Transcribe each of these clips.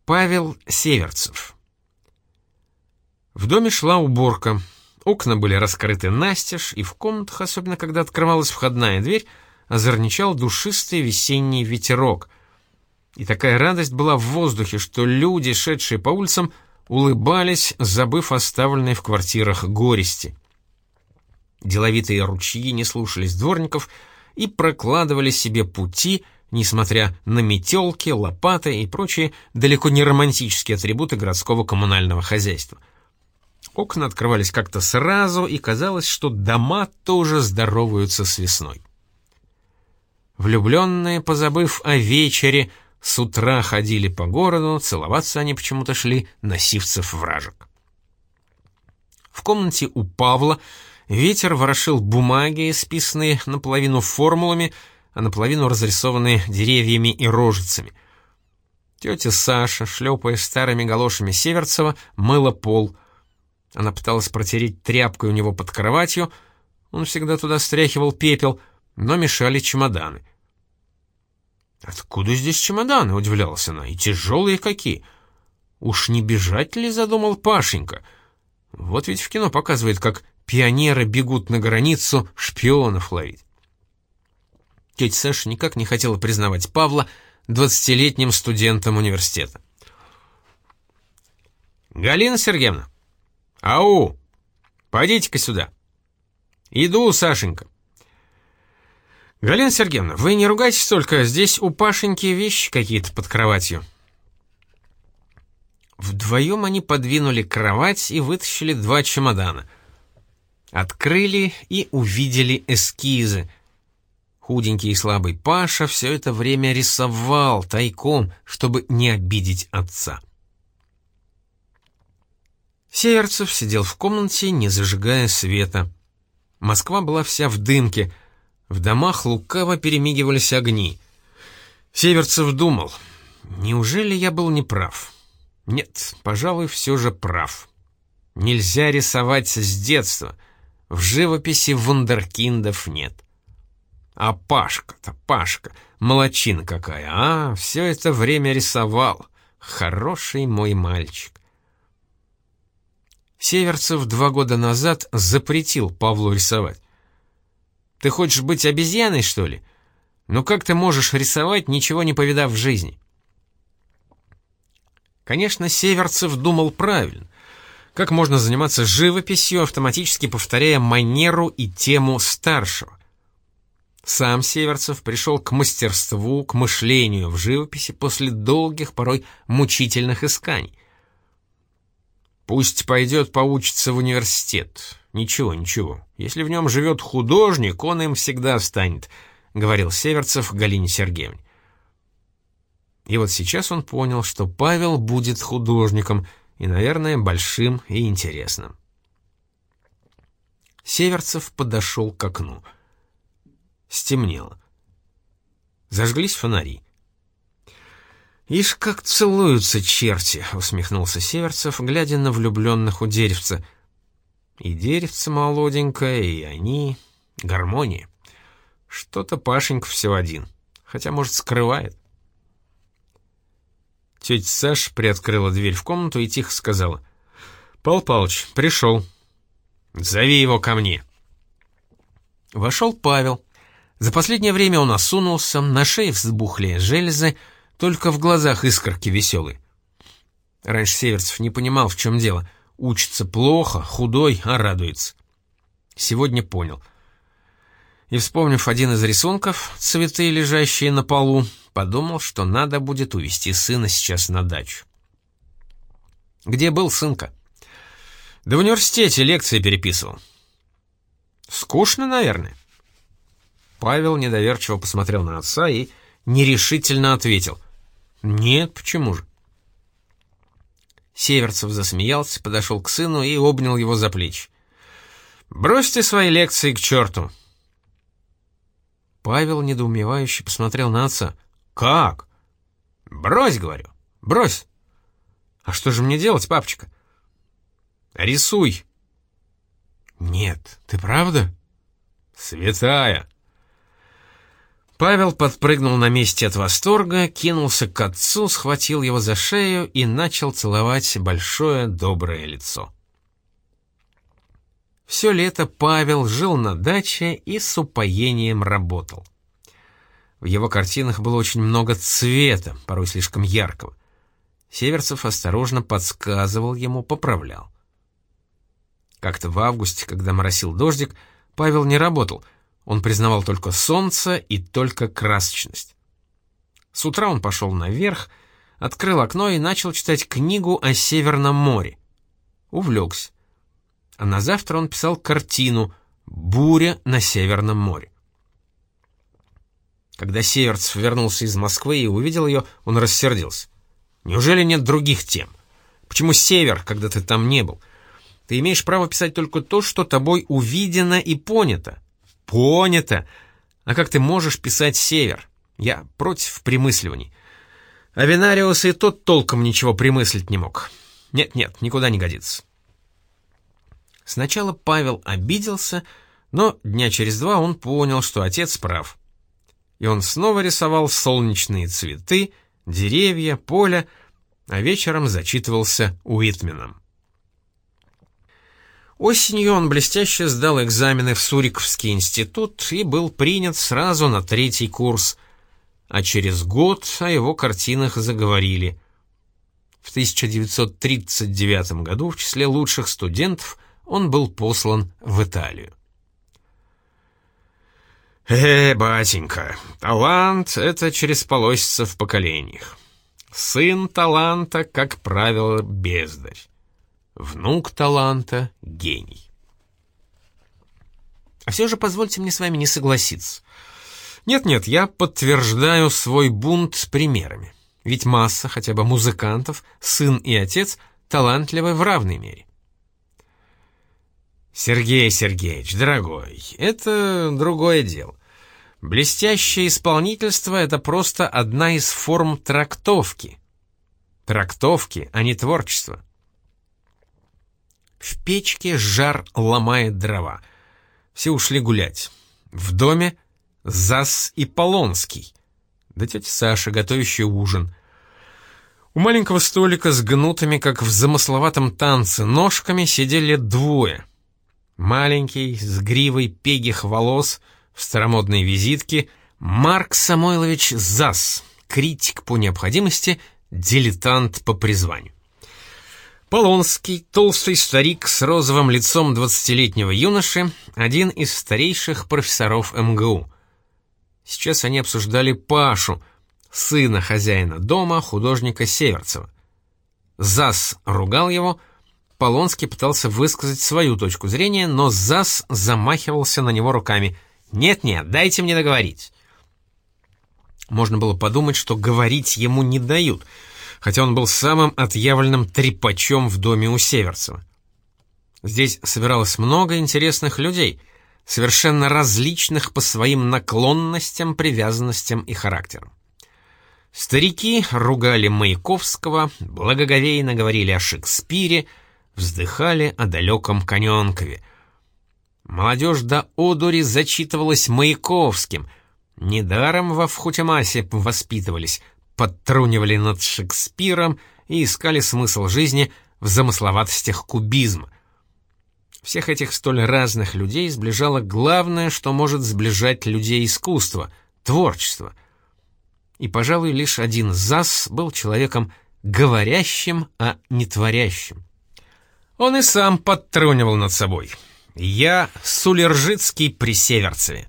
Павел Северцев. В доме шла уборка. Окна были раскрыты настежь, и в комнатах, особенно когда открывалась входная дверь, озорничал душистый весенний ветерок. И такая радость была в воздухе, что люди, шедшие по улицам, улыбались, забыв оставленные в квартирах горести. Деловитые ручьи не слушались дворников и прокладывали себе пути, несмотря на метелки, лопаты и прочие далеко не романтические атрибуты городского коммунального хозяйства. Окна открывались как-то сразу, и казалось, что дома тоже здороваются с весной. Влюбленные, позабыв о вечере, с утра ходили по городу, целоваться они почему-то шли на Сивцев-Вражек. В комнате у Павла ветер ворошил бумаги, исписанные наполовину формулами, а наполовину разрисованные деревьями и рожицами. Тетя Саша, шлепая старыми галошами Северцева, мыла пол. Она пыталась протереть тряпкой у него под кроватью, он всегда туда стряхивал пепел, но мешали чемоданы. «Откуда здесь чемоданы?» — удивлялась она. «И тяжелые какие! Уж не бежать ли?» — задумал Пашенька. «Вот ведь в кино показывает, как пионеры бегут на границу шпионов ловить». Тетя Саша никак не хотела признавать Павла 20-летним студентом университета. «Галина Сергеевна! Ау! Пойдите-ка сюда!» «Иду, Сашенька!» «Галина Сергеевна, вы не ругайтесь только, здесь у Пашеньки вещи какие-то под кроватью». Вдвоем они подвинули кровать и вытащили 2 чемодана. Открыли и увидели эскизы. Худенький и слабый Паша все это время рисовал тайком, чтобы не обидеть отца. Северцев сидел в комнате, не зажигая света. Москва была вся в дымке, в домах лукаво перемигивались огни. Северцев думал, неужели я был неправ? Нет, пожалуй, все же прав. Нельзя рисовать с детства, в живописи вундеркиндов нет. А Пашка-то, Пашка, молодчина какая, а? Все это время рисовал. Хороший мой мальчик. Северцев 2 года назад запретил Павлу рисовать. «Ты хочешь быть обезьяной, что ли? Ну как ты можешь рисовать, ничего не повидав в жизни?» Конечно, Северцев думал правильно. Как можно заниматься живописью, автоматически повторяя манеру и тему старшего? Сам Северцев пришел к мастерству, к мышлению в живописи после долгих, порой мучительных исканий. «Пусть пойдет поучиться в университет. Ничего, ничего. Если в нем живет художник, он им всегда станет», — говорил Северцев Галине Сергеевне. И вот сейчас он понял, что Павел будет художником, и, наверное, большим и интересным. Северцев подошел к окну. Стемнело. Зажглись фонари. «Ишь, как целуются черти!» — усмехнулся Северцев, глядя на влюбленных у деревца. И деревце молоденькое, и они... гармония. Что-то Пашенька все один, хотя, может, скрывает. Тетя Саша приоткрыла дверь в комнату и тихо сказала: «Павел Павлович, пришел. Зови его ко мне». Вошел Павел. За последнее время он осунулся, на шее взбухли железы, только в глазах искорки веселые. Раньше Северцев не понимал, в чем дело. Учится плохо, худой, а радуется. Сегодня понял. И, вспомнив один из рисунков, цветы, лежащие на полу, подумал, что надо будет увезти сына сейчас на дачу. «Где был сынка?» «Да в университете лекции переписывал». «Скучно, наверное?» Павел недоверчиво посмотрел на отца и нерешительно ответил: «Нет, почему же?» Северцев засмеялся, подошел к сыну и обнял его за плечи. «Бросьте свои лекции к черту!» Павел недоумевающе посмотрел на отца. «Как?» «Брось, говорю, брось!» «А что же мне делать, папочка?» «Рисуй!» «Нет, ты правда?» «Святая!» Павел подпрыгнул на месте от восторга, кинулся к отцу, схватил его за шею и начал целовать большое доброе лицо. Все лето Павел жил на даче и с упоением работал. В его картинах было очень много цвета, порой слишком яркого. Северцев осторожно подсказывал ему, поправлял. Как-то в августе, когда моросил дождик, Павел не работал. Он признавал только солнце и только красочность. С утра он пошел наверх, открыл окно и начал читать книгу о Северном море. Увлекся. А на завтра он писал картину «Буря на Северном море». Когда Северцев вернулся из Москвы и увидел ее, он рассердился. «Неужели нет других тем? Почему север, когда ты там не был? Ты имеешь право писать только то, что тобой увидено и понято». «Понято! А как ты можешь писать север? Я против примысливаний. Авенариус и тот толком ничего примыслить не мог. Нет, никуда не годится». Сначала Павел обиделся, но дня через два он понял, что отец прав. И он снова рисовал солнечные цветы, деревья, поле, а вечером зачитывался Уитменом. Осенью он блестяще сдал экзамены в Суриковский институт и был принят сразу на 3-й курс, а через год о его картинах заговорили. В 1939 году в числе лучших студентов он был послан в Италию. Батенька, талант — это через полосица в поколениях. Сын таланта, как правило, бездарь. Внук таланта — гений. А все же позвольте мне с вами не согласиться. Нет, я подтверждаю свой бунт примерами. Ведь масса, хотя бы музыкантов, сын и отец, талантливы в равной мере. Сергей Сергеевич, дорогой, это другое дело. Блестящее исполнительство — это просто одна из форм трактовки. Трактовки, а не творчество. В печке жар ломает дрова. Все ушли гулять. В доме Зас и Полонский. Да тетя Саша, готовящая ужин. У маленького столика с гнутыми, как в замысловатом танце, ножками сидели двое. Маленький, с гривой пегих волос, в старомодной визитке, Марк Самойлович Зас, критик по необходимости, дилетант по призванию. Полонский, толстый старик с розовым лицом 20-летнего юноши, один из старейших профессоров МГУ. Сейчас они обсуждали Пашу, сына хозяина дома, художника Северцева. Зас ругал его, Полонский пытался высказать свою точку зрения, но Зас замахивался на него руками. «Нет, дайте мне договорить». Можно было подумать, что говорить ему не дают, хотя он был самым отъявленным трепачом в доме у Северцева. Здесь собиралось много интересных людей, совершенно различных по своим наклонностям, привязанностям и характерам. Старики ругали Маяковского, благоговейно говорили о Шекспире, вздыхали о далеком Каненкове. Молодежь до одури зачитывалась Маяковским. Недаром во Вхутемасе воспитывались, подтрунивали над Шекспиром и искали смысл жизни в замысловатостях кубизма. Всех этих столь разных людей сближало главное, что может сближать людей искусство — творчество. И, пожалуй, лишь один Зас был человеком говорящим, а не творящим. Он и сам подтрунивал над собой. «Я Сулержицкий при Северцеве».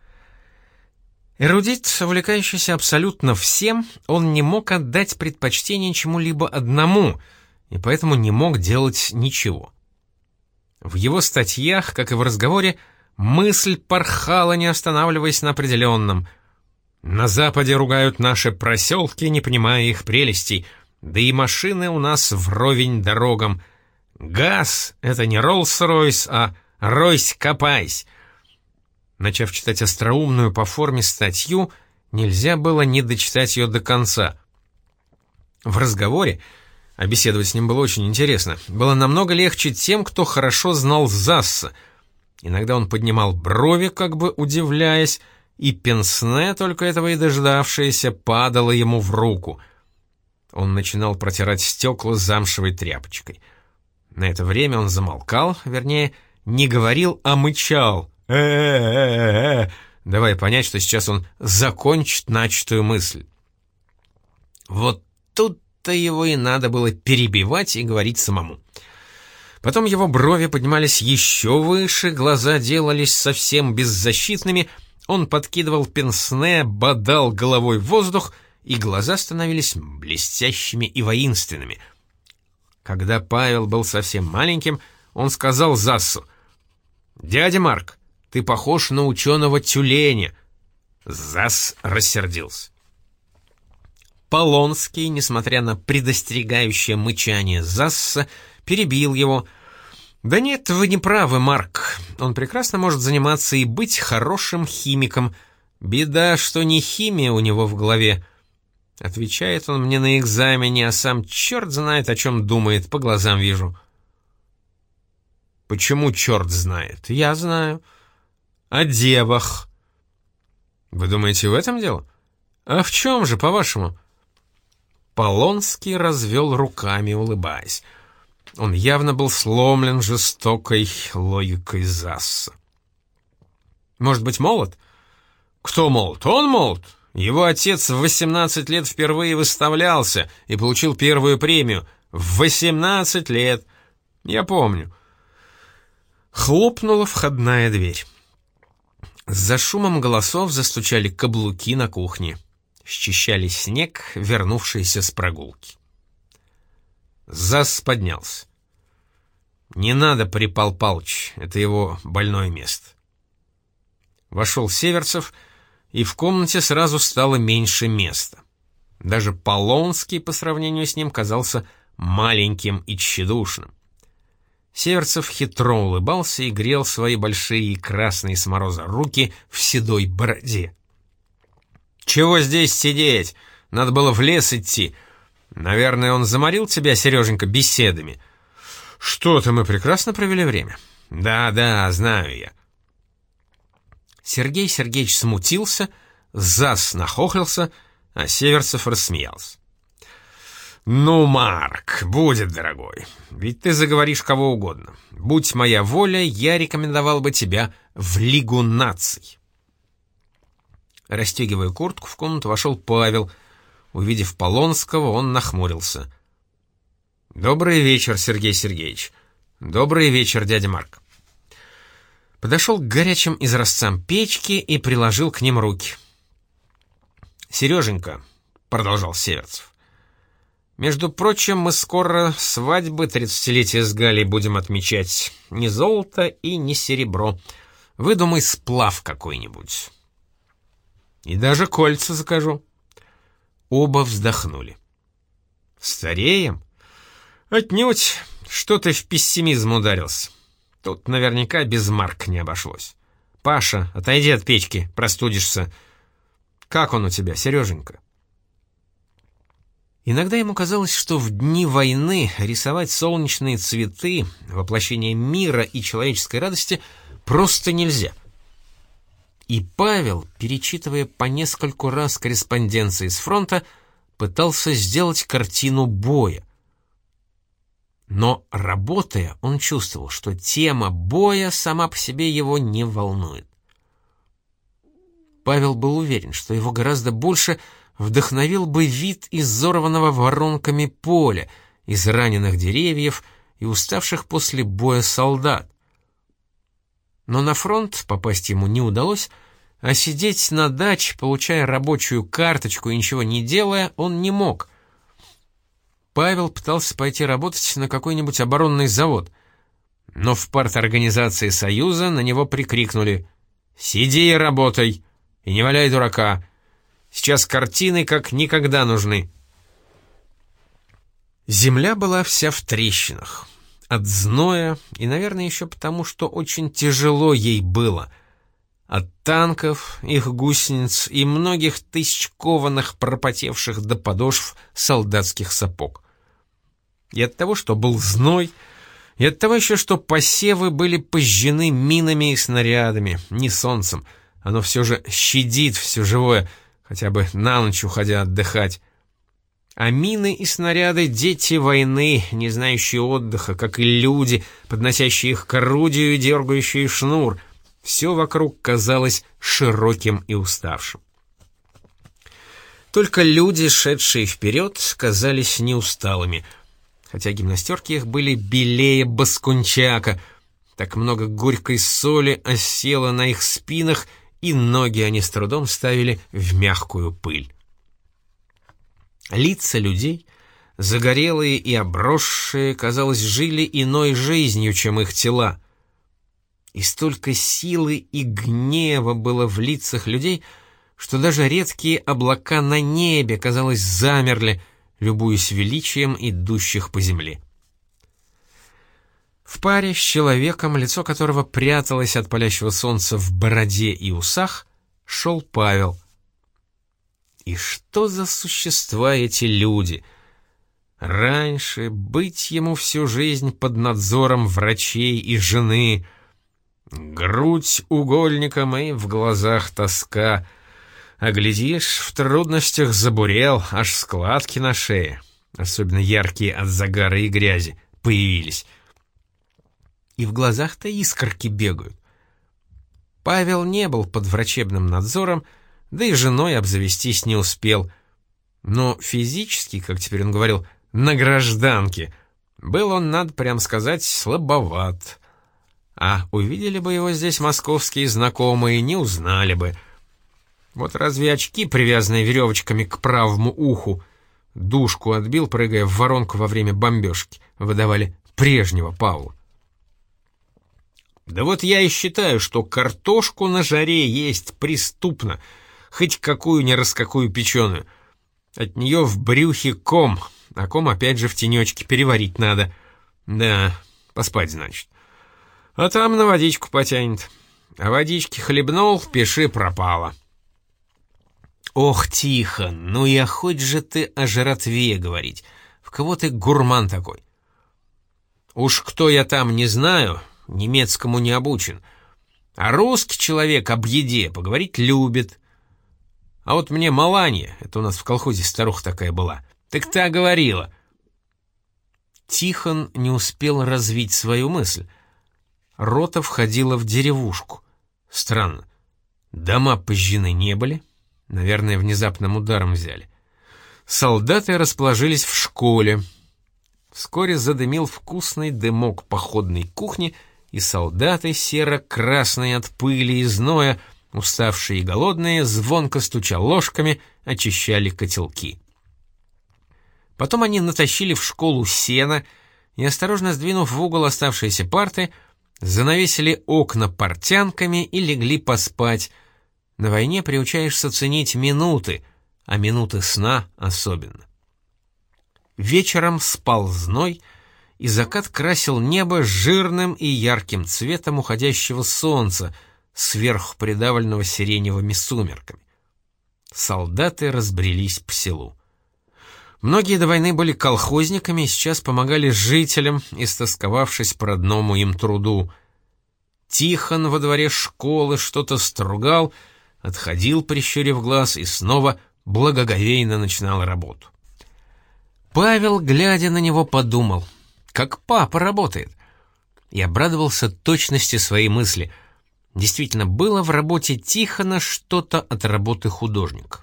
Эрудит, увлекающийся абсолютно всем, он не мог отдать предпочтение чему-либо одному, и поэтому не мог делать ничего. В его статьях, как и в разговоре, мысль порхала, не останавливаясь на определенном. «На Западе ругают наши проселки, не понимая их прелестей, да и машины у нас вровень дорогам. Газ — это не Роллс-Ройс, а Ройсь-Копайсь». Начав читать остроумную по форме статью, нельзя было не дочитать ее до конца. В разговоре, а беседовать с ним было очень интересно, было намного легче тем, кто хорошо знал Засса. Иногда он поднимал брови, как бы удивляясь, и пенсне, только этого и дождавшееся, падало ему в руку. Он начинал протирать стекла замшевой тряпочкой. На это время он замолкал, вернее, не говорил, а мычал. Давай понять, что сейчас он закончит начатую мысль. Вот тут-то его и надо было перебивать и говорить самому. Потом его брови поднимались еще выше, глаза делались совсем беззащитными, он подкидывал пенсне, бодал головой в воздух, и глаза становились блестящими и воинственными. Когда Павел был совсем маленьким, он сказал Зассу: «Дядя Марк, ты похож на ученого тюленя». Засс рассердился. Полонский, несмотря на предостерегающее мычание Засса, перебил его. «Да нет, вы не правы, Марк. Он прекрасно может заниматься и быть хорошим химиком. Беда, что не химия у него в голове. Отвечает он мне на экзамене, а сам черт знает, о чем думает, по глазам вижу». «Почему черт знает? Я знаю. О девах». «Вы думаете, в этом дело? А в чем же, по-вашему?» Полонский развел руками, улыбаясь. Он явно был сломлен жестокой логикой Засса. «Может быть, молод?» «Кто молод? Он молод. Его отец в 18 лет впервые выставлялся и получил первую премию. В 18 лет. Я помню». Хлопнула входная дверь. За шумом голосов застучали каблуки на кухне. Счищали снег, вернувшийся с прогулки. Засс поднялся. «Не надо, Пал Палыч, это его больное место». Вошел Северцев, и в комнате сразу стало меньше места. Даже Полонский по сравнению с ним казался маленьким и тщедушным. Северцев хитро улыбался и грел свои большие красные с мороза руки в седой бороде. «Чего здесь сидеть? Надо было в лес идти. Наверное, он заморил тебя, Сереженька, беседами». «Что-то мы прекрасно провели время». «Да, знаю я». Сергей Сергеевич смутился, Засс нахохлился, а Северцев рассмеялся. «Ну, Марк, будет, дорогой, ведь ты заговоришь кого угодно. Будь моя воля, я рекомендовал бы тебя в Лигу наций». Расстегивая куртку, в комнату вошел Павел. Увидев Полонского, он нахмурился. «Добрый вечер, Сергей Сергеевич. Добрый вечер, дядя Марк». Подошел к горячим изразцам печки и приложил к ним руки. «Сереженька», — продолжал Северцев, — «между прочим, мы скоро свадьбы 30-летия с Галей будем отмечать. Ни золото и ни серебро. Выдумай сплав какой-нибудь. И даже кольца закажу». Оба вздохнули. «Стареем?» «Отнюдь. Что ты в пессимизм ударился? Тут наверняка без Марка не обошлось. Паша, отойди от печки, простудишься. Как он у тебя, Сереженька?» Иногда ему казалось, что в дни войны рисовать солнечные цветы, воплощение мира и человеческой радости, просто нельзя. И Павел, перечитывая по нескольку раз корреспонденции с фронта, пытался сделать картину боя. Но, работая, он чувствовал, что тема боя сама по себе его не волнует. Павел был уверен, что его гораздо больше вдохновил бы вид изорванного воронками поля, израненных деревьев и уставших после боя солдат. Но на фронт попасть ему не удалось, а сидеть на даче, получая рабочую карточку и ничего не делая, он не мог. Павел пытался пойти работать на какой-нибудь оборонный завод, но в парторганизации Союза на него прикрикнули: «Сиди и работай, и не валяй дурака. Сейчас картины как никогда нужны». Земля была вся в трещинах. От зноя и, наверное, еще потому, что очень тяжело ей было. От танков, их гусениц и многих тысяч кованых, пропотевших до подошв солдатских сапог. И от того, что был зной, и от того еще, что посевы были пожжены минами и снарядами, не солнцем, оно все же щадит все живое, хотя бы на ночь уходя отдыхать. А мины и снаряды — дети войны, не знающие отдыха, как и люди, подносящие их к орудию и дергающие шнур. Все вокруг казалось широким и уставшим. Только люди, шедшие вперед, казались неусталыми, хотя гимнастерки их были белее баскунчака, так много горькой соли осело на их спинах, и ноги они с трудом ставили в мягкую пыль. Лица людей, загорелые и обросшие, казалось, жили иной жизнью, чем их тела. И столько силы и гнева было в лицах людей, что даже редкие облака на небе, казалось, замерли, любуясь величием идущих по земле. В паре с человеком, лицо которого пряталось от палящего солнца в бороде и усах, шел Павел. И что за существа эти люди? Раньше быть ему всю жизнь под надзором врачей и жены. Грудь угольником и в глазах тоска. А глядишь, в трудностях забурел, аж складки на шее, особенно яркие от загара и грязи, появились. И в глазах-то искорки бегают. Павел не был под врачебным надзором, да и женой обзавестись не успел. Но физически, как теперь он говорил, на гражданке, был он, надо прям сказать, слабоват. А увидели бы его здесь московские знакомые, не узнали бы. Вот разве очки, привязанные веревочками к правому уху, дужку отбил, прыгая в воронку во время бомбежки, выдавали прежнего Павла. Да вот я и считаю, что картошку на жаре есть преступно, хоть какую ни раз какую печеную. От нее в брюхе ком, а ком опять же в тенечке переварить надо. Да, поспать, значит. А там на водичку потянет. А водички хлебнул, пиши пропало. Ох, Тихон, ну и охоть же ты о жратве говорить. В кого ты гурман такой? Уж кто я там, не знаю, немецкому не обучен. А русский человек об еде поговорить любит. А вот мне Маланья, это у нас в колхозе старуха такая была, так та говорила. Тихон не успел развить свою мысль. Рота входила в деревушку. Странно. Дома пожжены не были. Наверное, внезапным ударом взяли. Солдаты расположились в школе. Вскоре задымил вкусный дымок походной кухни, и солдаты, серо-красные от пыли и зноя, уставшие и голодные, звонко стуча ложками, очищали котелки. Потом они натащили в школу сена и, осторожно сдвинув в угол оставшиеся парты, занавесили окна портянками и легли поспать. На войне приучаешься ценить минуты, а минуты сна особенно. Вечером спал зной, и закат красил небо жирным и ярким цветом уходящего солнца, сверху придавленного сиреневыми сумерками. Солдаты разбрелись по селу. Многие до войны были колхозниками и сейчас помогали жителям, истосковавшись по родному им труду. Тихон во дворе школы что-то стругал, отходил, прищурив глаз, и снова благоговейно начинал работу. Павел, глядя на него, подумал, как папа работает, и обрадовался точности своей мысли. Действительно, было в работе Тихона что-то от работы художника.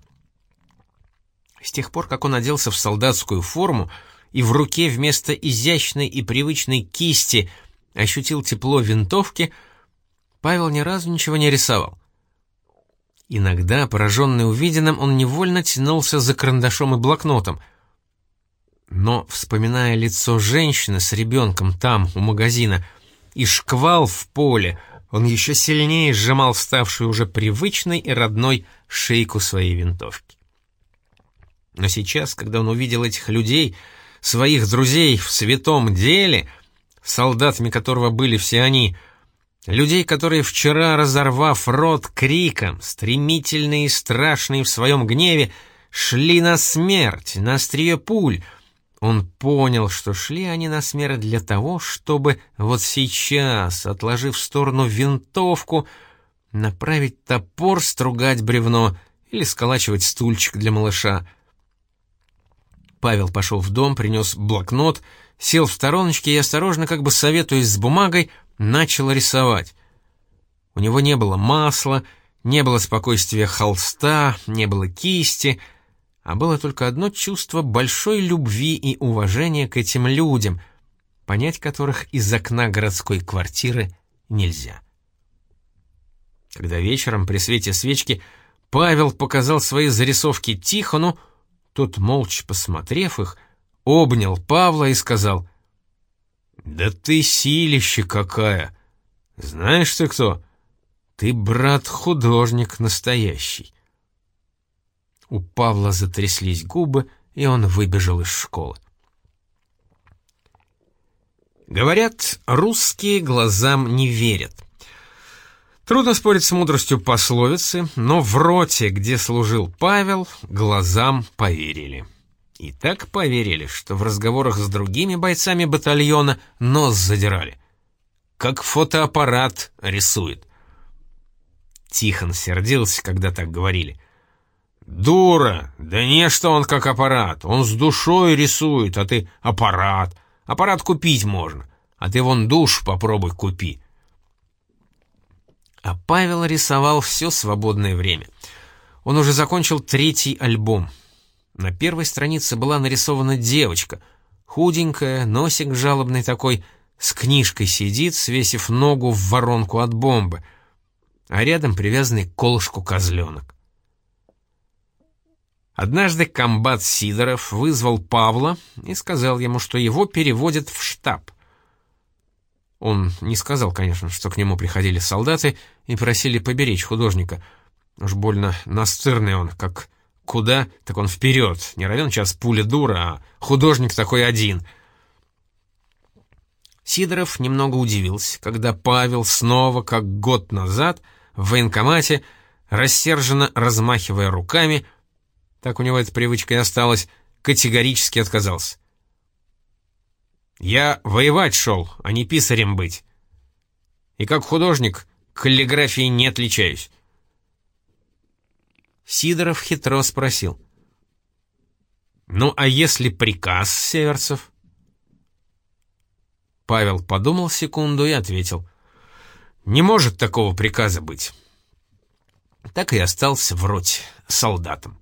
С тех пор, как он оделся в солдатскую форму и в руке вместо изящной и привычной кисти ощутил тепло винтовки, Павел ни разу ничего не рисовал. Иногда, пораженный увиденным, он невольно тянулся за карандашом и блокнотом. Но, вспоминая лицо женщины с ребенком там, у магазина, и шквал в поле, он еще сильнее сжимал ставшую уже привычной и родной шейку своей винтовки. Но сейчас, когда он увидел этих людей, своих друзей в святом деле, солдатами которого были все они, людей, которые вчера, разорвав рот криком, стремительные и страшные в своем гневе, шли на смерть, на острие пуль, он понял, что шли они на смерть для того, чтобы вот сейчас, отложив в сторону винтовку, направить топор, стругать бревно или сколачивать стульчик для малыша. Павел пошел в дом, принес блокнот, сел в стороночке и осторожно, как бы советуясь с бумагой, начал рисовать. У него не было масла, не было спокойствия холста, не было кисти, а было только одно чувство большой любви и уважения к этим людям, понять которых из окна городской квартиры нельзя. Когда вечером при свете свечки Павел показал свои зарисовки Тихону, тот, молча посмотрев их, обнял Павла и сказал: «Да ты силище какая! Знаешь ты кто? Ты, брат, художник настоящий». У Павла затряслись губы, и он выбежал из школы. Говорят, русские глазам не верят. Трудно спорить с мудростью пословицы, но в роте, где служил Павел, глазам поверили. И так поверили, что в разговорах с другими бойцами батальона нос задирали. Как фотоаппарат рисует. Тихон сердился, когда так говорили. «Дура! Да не, что он как аппарат, он с душой рисует, а ты аппарат. Аппарат купить можно, а ты вон душу попробуй купи». А Павел рисовал все свободное время. Он уже закончил 3-й альбом. На первой странице была нарисована девочка, худенькая, носик жалобный такой, с книжкой сидит, свесив ногу в воронку от бомбы, а рядом привязанный к колышку козленок. Однажды комбат Сидоров вызвал Павла и сказал ему, что его переводят в штаб. Он не сказал, конечно, что к нему приходили солдаты и просили поберечь художника. Уж больно настырный он, как куда, так он вперед, не равен час пуля дура, а художник такой один. Сидоров немного удивился, когда Павел снова, как год назад, в военкомате, рассерженно размахивая руками, так у него эта привычка и осталась, категорически отказался. «Я воевать шел, а не писарем быть. И как художник каллиграфией не отличаюсь». Сидоров хитро спросил: «Ну, а если приказ, Северцев?» Павел подумал секунду и ответил: «Не может такого приказа быть». Так и остался в роте солдатом.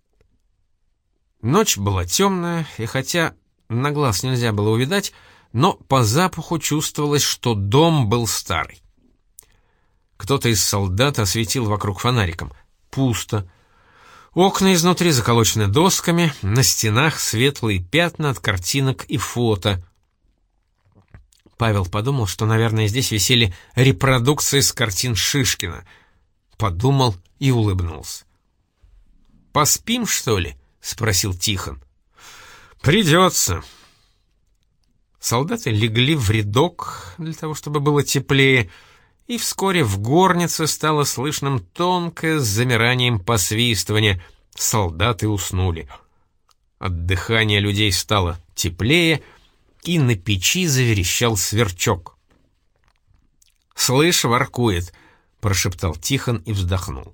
Ночь была темная, и хотя на глаз нельзя было увидать, но по запаху чувствовалось, что дом был старый. Кто-то из солдат осветил вокруг фонариком. Пусто. Окна изнутри заколочены досками, на стенах светлые пятна от картинок и фото. Павел подумал, что, наверное, здесь висели репродукции с картин Шишкина. Подумал и улыбнулся. «Поспим, что ли?» — спросил Тихон. «Придется». Солдаты легли в рядок для того, чтобы было теплее, и вскоре в горнице стало слышным тонкое с замиранием посвистывание. Солдаты уснули. От дыхания людей стало теплее, и на печи заверещал сверчок. «Слышь, воркует», — прошептал Тихон и вздохнул.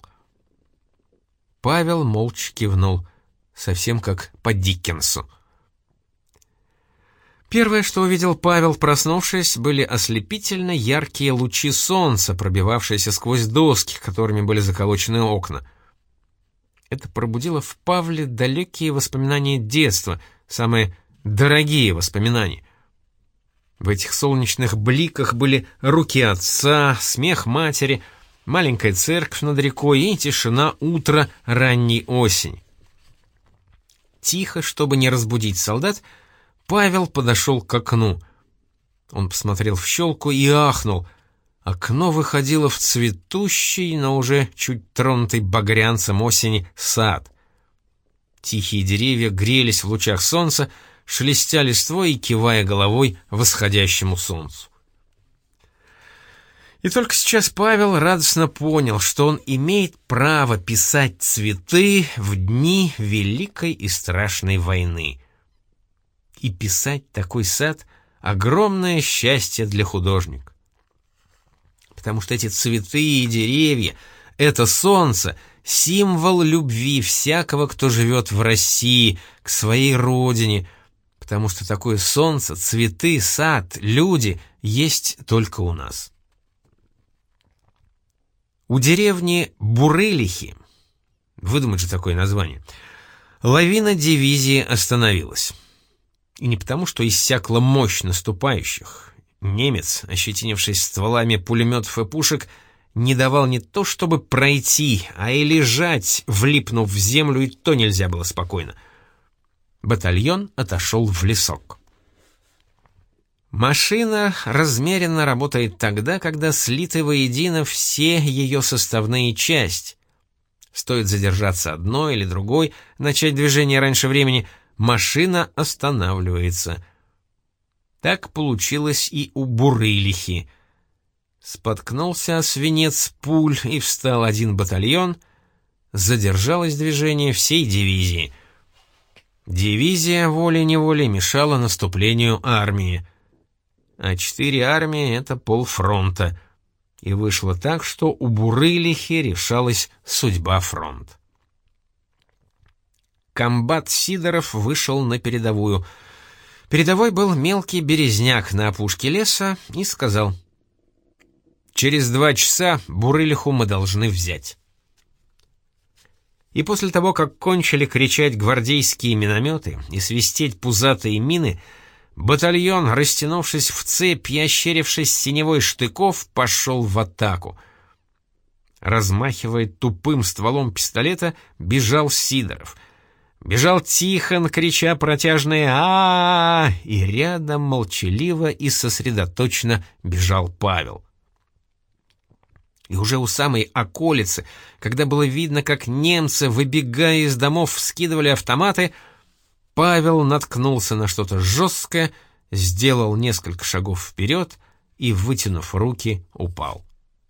Павел молча кивнул, совсем как по Диккенсу. Первое, что увидел Павел, проснувшись, были ослепительно яркие лучи солнца, пробивавшиеся сквозь доски, которыми были заколочены окна. Это пробудило в Павле далекие воспоминания детства, самые дорогие воспоминания. В этих солнечных бликах были руки отца, смех матери, маленькая церковь над рекой и тишина утра ранней осени. Тихо, чтобы не разбудить солдат, Павел подошел к окну. Он посмотрел в щелку и ахнул. Окно выходило в цветущий, но уже чуть тронутый багрянцем осени сад. Тихие деревья грелись в лучах солнца, шелестя листвой и кивая головой восходящему солнцу. И только сейчас Павел радостно понял, что он имеет право писать цветы в дни великой и страшной войны. И писать такой сад — огромное счастье для художника. потому что эти цветы и деревья, это солнце — символ любви всякого, кто живет в России, к своей родине, потому что такое солнце, цветы, сад, люди есть только у нас. У деревни Бурылихи, выдумать же такое название, лавина дивизии остановилась. И не потому, что иссякла мощь наступающих. Немец, ощетинившись стволами пулеметов и пушек, не давал не то чтобы пройти, а и лежать, влипнув в землю, и то нельзя было спокойно. Батальон отошел в лесок. Машина размеренно работает тогда, когда слиты воедино все ее составные части. Стоит задержаться одной или другой, начать движение раньше времени, машина останавливается. Так получилось и у Бурылихи. Споткнулся о свинец пуль, и встал один батальон. Задержалось движение всей дивизии. Дивизия волей-неволей мешала наступлению армии. А 4 армии — это полфронта. И вышло так, что у Бурылихи решалась судьба фронта. Комбат Сидоров вышел на передовую. Передовой был мелкий березняк на опушке леса и сказал: «Через 2 часа Бурылиху мы должны взять». И после того, как кончили кричать гвардейские минометы и свистеть пузатые мины, батальон, растянувшись в цепь и ощерившись синевой штыков, пошел в атаку. Размахивая тупым стволом пистолета, бежал Сидоров. Бежал Тихон, крича протяжные а, и рядом молчаливо и сосредоточенно бежал Павел. И уже у самой околицы, когда было видно, как немцы, выбегая из домов, вскидывали автоматы, Павел наткнулся на что-то жесткое, сделал несколько шагов вперед и, вытянув руки, упал.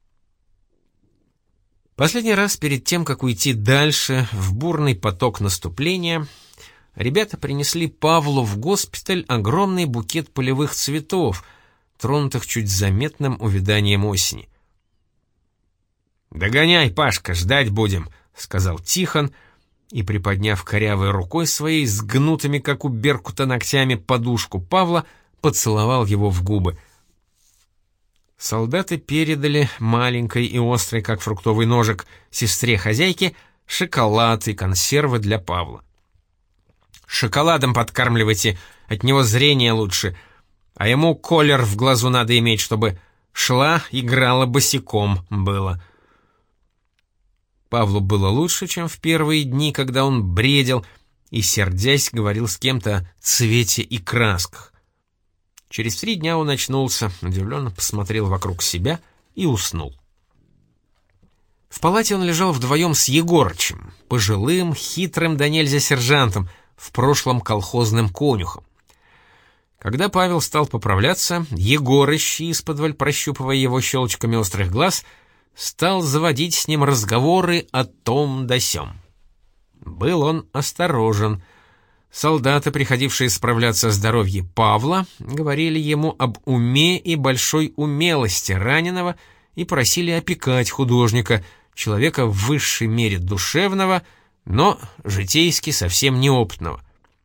Последний раз перед тем, как уйти дальше, в бурный поток наступления, ребята принесли Павлу в госпиталь огромный букет полевых цветов, тронутых чуть заметным увяданием осени. «Догоняй, Пашка, ждать будем», — сказал Тихон, и, приподняв корявой рукой своей, с гнутыми, как у беркута, ногтями подушку Павла, поцеловал его в губы. Солдаты передали маленькой и острой, как фруктовый ножик, сестре-хозяйке шоколад и консервы для Павла. «Шоколадом подкармливайте, от него зрение лучше, а ему колер в глазу надо иметь, чтобы шла, играла босиком было». Павлу было лучше, чем в первые дни, когда он бредил и, сердясь, говорил с кем-то о цвете и красках. Через 3 дня он очнулся, удивленно посмотрел вокруг себя и уснул. В палате он лежал вдвоем с Егорычем, пожилым, хитрым да нельзя сержантом, в прошлом колхозным конюхом. Когда Павел стал поправляться, Егорыч, исподволь прощупывая его щелчками острых глаз, стал заводить с ним разговоры о том да сём. Был он осторожен. Солдаты, приходившие справляться о здоровье Павла, говорили ему об уме и большой умелости раненого и просили опекать художника, человека в высшей мере душевного, но житейски совсем неопытного.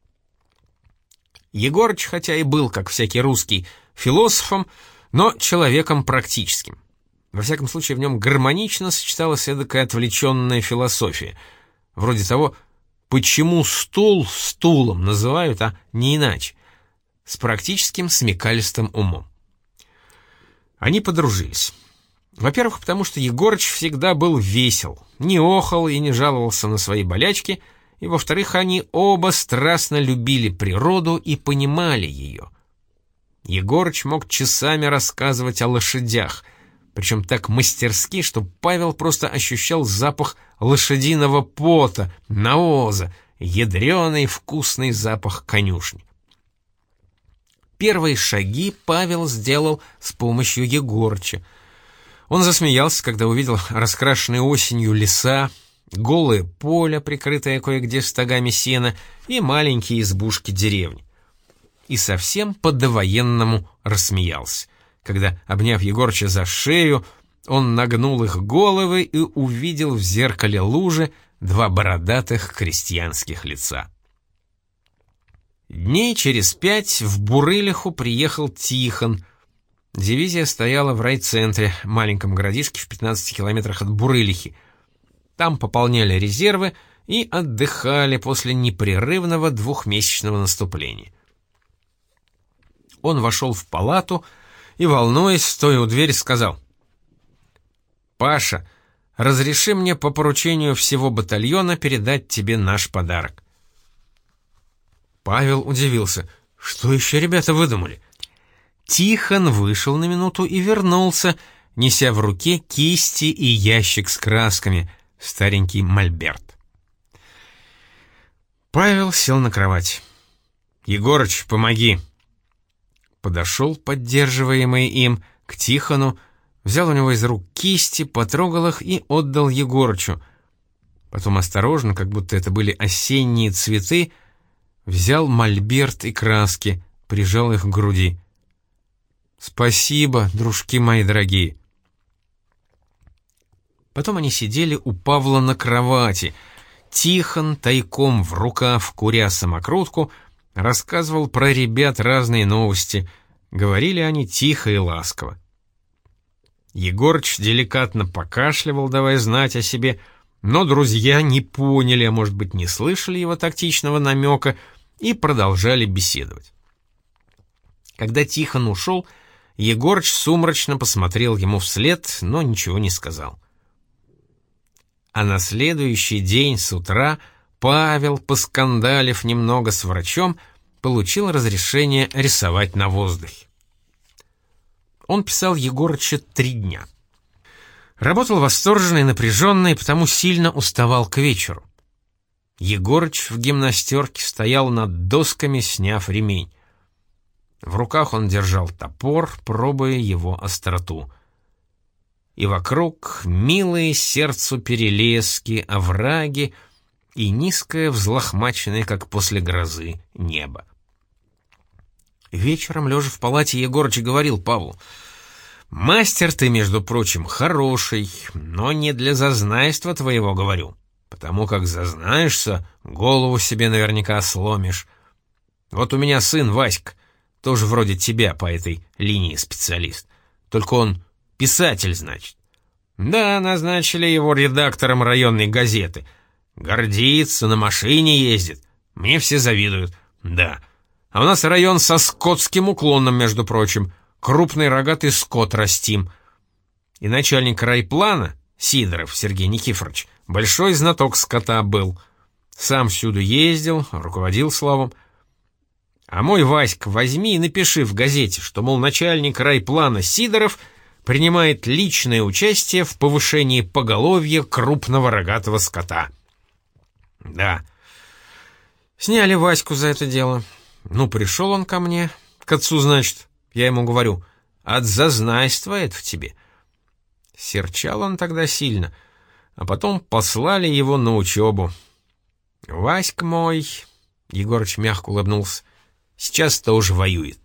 Егорыч, хотя и был, как всякий русский, философом, но человеком практическим. Во всяком случае, в нем гармонично сочеталась эдакая отвлеченная философия, вроде того, почему стул стулом называют, а не иначе, с практическим смекалистым умом. Они подружились. Во-первых, потому что Егорыч всегда был весел, не охал и не жаловался на свои болячки, и, во-вторых, они оба страстно любили природу и понимали ее. Егорыч мог часами рассказывать о лошадях, причем так мастерски, что Павел просто ощущал запах лошадиного пота, навоза, ядреный вкусный запах конюшни. Первые шаги Павел сделал с помощью Егорыча. Он засмеялся, когда увидел раскрашенные осенью леса, голое поле, прикрытое кое-где стогами сена, и маленькие избушки деревни. И совсем по-довоенному рассмеялся, когда, обняв Егорыча за шею, он нагнул их головы и увидел в зеркале лужи два бородатых крестьянских лица. Дней через 5 в Бурылиху приехал Тихон. Дивизия стояла в райцентре, маленьком городишке в 15 километрах от Бурылихи. Там пополняли резервы и отдыхали после непрерывного 2-месячного наступления. Он вошел в палату и, волнуясь, стоя у двери, сказал: «Паша, разреши мне по поручению всего батальона передать тебе наш подарок». Павел удивился. Что еще ребята выдумали? Тихон вышел на минуту и вернулся, неся в руке кисти и ящик с красками, старенький мольберт. Павел сел на кровать. «Егорыч, помоги!» Подошел, поддерживаемый им, к Тихону, взял у него из рук кисти, потрогал их и отдал Егорычу. Потом осторожно, как будто это были осенние цветы, взял мольберт и краски, прижал их к груди. «Спасибо, дружки мои дорогие!» Потом они сидели у Павла на кровати. Тихон, тайком в рукав куря самокрутку, рассказывал про ребят разные новости. Говорили они тихо и ласково. Егорыч деликатно покашливал, давая знать о себе, но друзья не поняли, а может быть, не слышали его тактичного намека и продолжали беседовать. Когда Тихон ушел, Егорыч сумрачно посмотрел ему вслед, но ничего не сказал. А на следующий день с утра Павел, поскандалив немного с врачом, получил разрешение рисовать на воздухе. Он писал Егорыча 3 дня. Работал восторженно и напряженно, и потому сильно уставал к вечеру. Егорыч в гимнастерке стоял над досками, сняв ремень. В руках он держал топор, пробуя его остроту. И вокруг милые сердцу перелески, овраги и низкое, взлохмаченное, как после грозы, небо. Вечером, лежа в палате, Егорыч говорил Павлу: «Мастер ты, между прочим, хороший, но не для зазнайства твоего говорю, потому как зазнаешься, голову себе наверняка сломишь. Вот у меня сын Васька, тоже вроде тебя по этой линии специалист, только он писатель, значит. Да, назначили его редактором районной газеты. Гордится, на машине ездит, мне все завидуют, да. А у нас район со скотским уклоном, между прочим, крупный рогатый скот растим. И начальник райплана, Сидоров Сергей Никифорович, большой знаток скота был. Сам всюду ездил, руководил словом. А мой Васька возьми и напиши в газете, что, мол, начальник райплана Сидоров принимает личное участие в повышении поголовья крупного рогатого скота. Да. Сняли Ваську за это дело. Ну, пришел он ко мне, к отцу, значит. Я ему говорю: от зазнайства это в тебе. Серчал он тогда сильно, а потом послали его на учебу. Васька мой, Егорыч мягко улыбнулся, сейчас тоже воюет.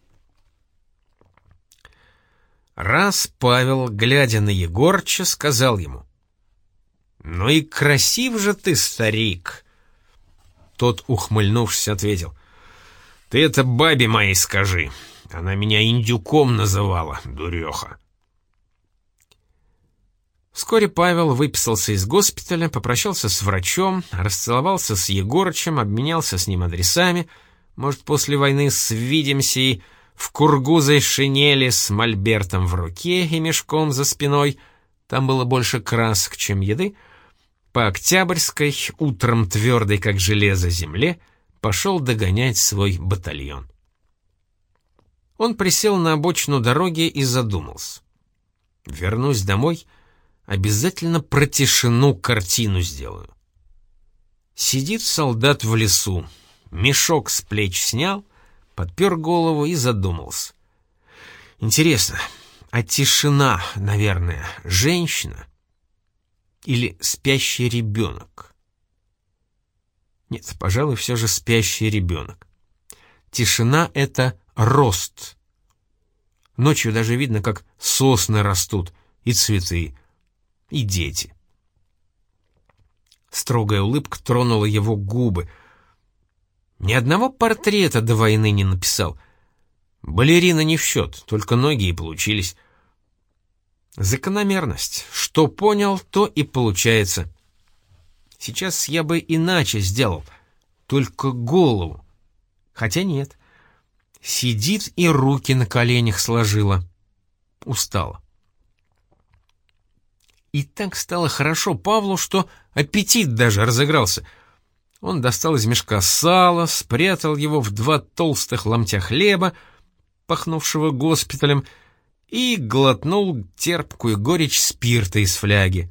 Раз Павел, глядя на Егорыча, сказал ему: «Ну и красив же ты, старик!» Тот, ухмыльнувшись, ответил: «Ты это бабе моей скажи. Она меня индюком называла, дуреха». Вскоре Павел выписался из госпиталя, попрощался с врачом, расцеловался с Егорычем, обменялся с ним адресами. Может, после войны свидимся, и в кургузой шинели с мольбертом в руке и мешком за спиной, там было больше красок, чем еды, по Октябрьской, утром твердой, как железо, земле, пошел догонять свой батальон. Он присел на обочину дороги и задумался. Вернусь домой, обязательно про тишину картину сделаю. Сидит солдат в лесу, мешок с плеч снял, подпер голову и задумался. Интересно, а тишина, наверное, женщина или спящий ребенок? Нет, пожалуй, все же спящий ребенок. Тишина — это рост. Ночью даже видно, как сосны растут, и цветы, и дети. Строгая улыбка тронула его губы. Ни одного портрета до войны не написал. Балерина не в счет, только ноги и получились. Закономерность. Что понял, то и получается. Сейчас я бы иначе сделал, только голову. Хотя нет. Сидит и руки на коленях сложила. Устала. И так стало хорошо Павлу, что аппетит даже разыгрался. Он достал из мешка сало, спрятал его в 2 толстых ломтя хлеба, пахнувшего госпиталем, и глотнул терпкую горечь спирта из фляги.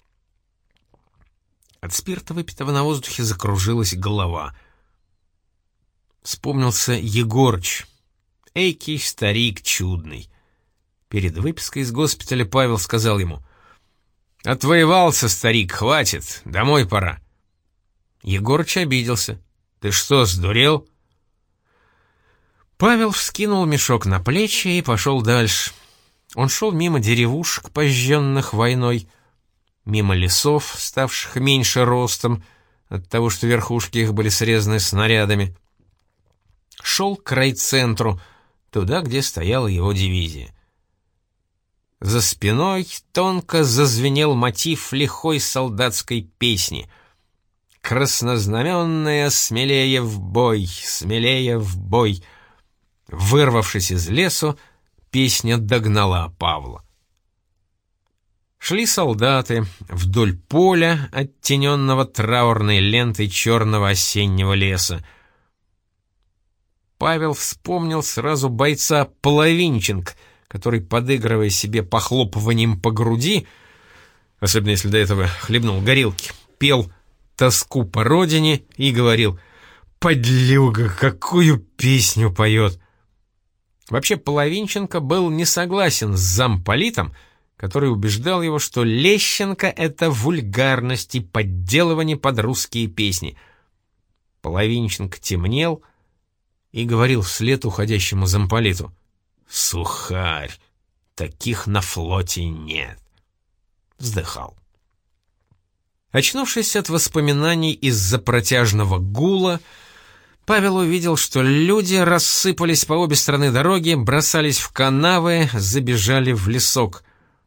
От спирта, выпитого на воздухе, закружилась голова. Вспомнился Егорыч, эйкий старик чудный. Перед выпиской из госпиталя Павел сказал ему: «Отвоевался, старик, хватит, домой пора». Егорыч обиделся: «Ты что, сдурел?» Павел вскинул мешок на плечи и пошел дальше. Он шел мимо деревушек, пожженных войной, мимо лесов, ставших меньше ростом от того, что верхушки их были срезаны снарядами. Шел к райцентру, туда, где стояла его дивизия. За спиной тонко зазвенел мотив лихой солдатской песни: «Краснознаменная, смелее в бой, смелее в бой». Вырвавшись из лесу, песня догнала Павла. Шли солдаты вдоль поля, оттененного траурной лентой черного осеннего леса. Павел вспомнил сразу бойца Половинченко, который, подыгрывая себе похлопыванием по груди, особенно если до этого хлебнул горилки, пел «Тоску по родине» и говорил: «Подлюга, какую песню поет!» Вообще, Половинченко был не согласен с замполитом, который убеждал его, что Лещенко — это вульгарность и подделывание под русские песни. Половинченко темнел и говорил вслед уходящему замполиту: «Сухарь, таких на флоте нет». Вздыхал. Очнувшись от воспоминаний из-за протяжного гула, Павел увидел, что люди рассыпались по обе стороны дороги, бросались в канавы, забежали в лесок.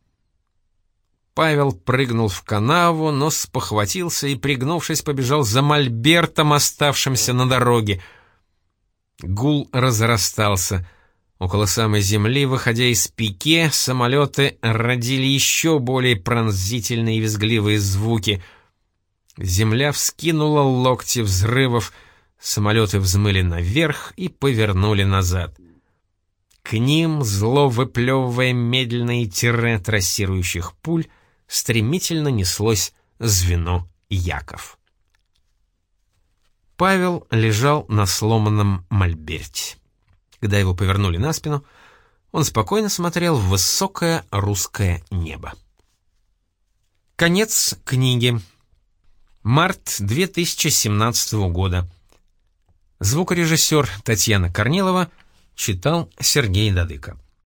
Павел прыгнул в канаву, но спохватился и, пригнувшись, побежал за мольбертом, оставшимся на дороге. Гул разрастался. Около самой земли, выходя из пике, самолеты родили еще более пронзительные и визгливые звуки. Земля вскинула локти взрывов, самолеты взмыли наверх и повернули назад. К ним, зло выплевывая медленные тире трассирующих пуль, стремительно неслось звено Яков. Павел лежал на сломанном мольберте. Когда его повернули на спину, он спокойно смотрел в высокое русское небо. Конец книги. Март 2017 года. Звукорежиссер Татьяна Корнилова читал Сергей Дадыко.